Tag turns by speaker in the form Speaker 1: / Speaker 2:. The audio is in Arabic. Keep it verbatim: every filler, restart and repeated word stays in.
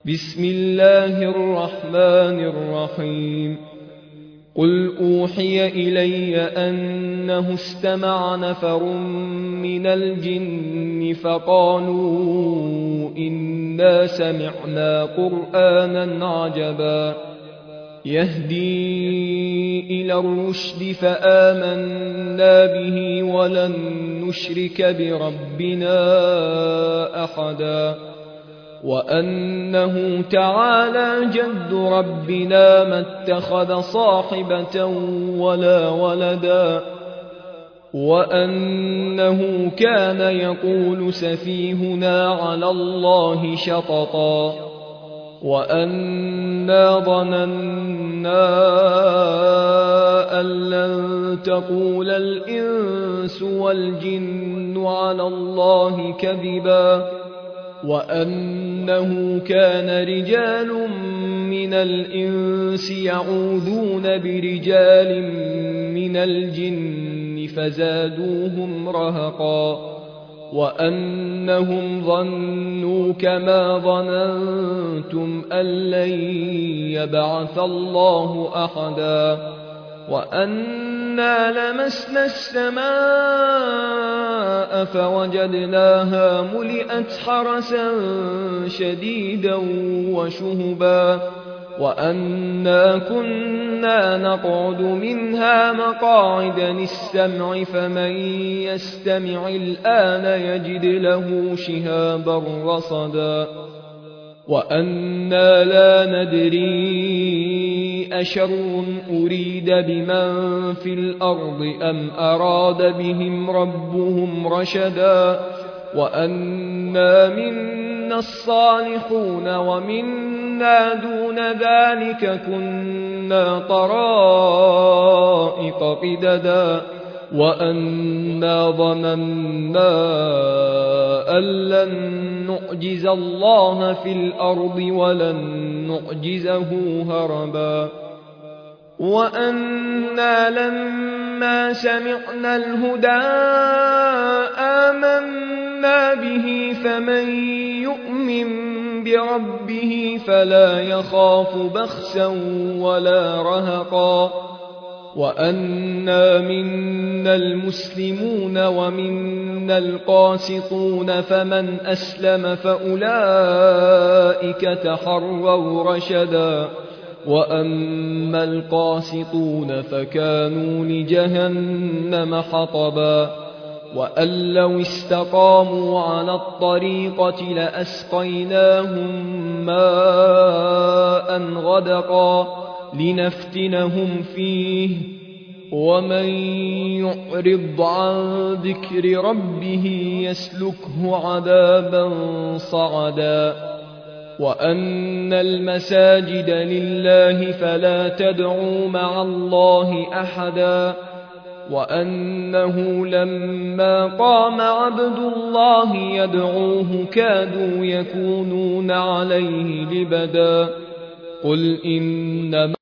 Speaker 1: بسم الله الرحمن الرحيم قل أوحي إلي أنه استمع نفر من الجن فقالوا إنا سمعنا قرآنا عجبا يهدي إلى الرشد فآمنا به ولن نشرك بربنا أحدا وأنه تعالى جد ربنا ما اتخذ صاحبة ولا ولدا وأنه كان يقول سفيهنا على الله شططا وأنا ظننا أن لن تقول الإنس والجن على الله كذبا وأنه كان رجال من الإنس يعوذون برجال من الجن فزادوهم رهقا وأنهم ظنوا كما ظننتم أن لن يبعث الله أحدا وأنا لمسنا السماء فوجدناها ملئت حرسا شديدا وشهبا وأنا كنا نقعد منها مقاعد للسمع فمن يستمع الآن يجد له شهابا رصدا وأنا لا ندري أشر أريد بمن في الأرض أم أراد بهم ربهم رشدا وأنا منا الصالحون ومنا دون ذلك كنا طرائق قددا وأنا ظننا أن لن نعجز الله في الأرض ولن نعجزه هربا وأنا لما سمعنا الهدى آمنا به فمن يؤمن بربه فلا يخاف بخسا ولا رهقا وأنا منا المسلمون ومنا القاسطون فمن أسلم فأولئك تحروا رشدا وأما القاسطون فكانوا لجهنم حطبا وأن لو استقاموا على الطريقة لأسقيناهم ماء غدقا لنفتنهم فيه ومن يعرض عن ذكر ربه يسلكه عذابا صعدا وأن المساجد لله فلا تدعوا مع الله أحدا وأنه لما قام عبد الله يدعوه كادوا يكونون عليه لبدا قل إنما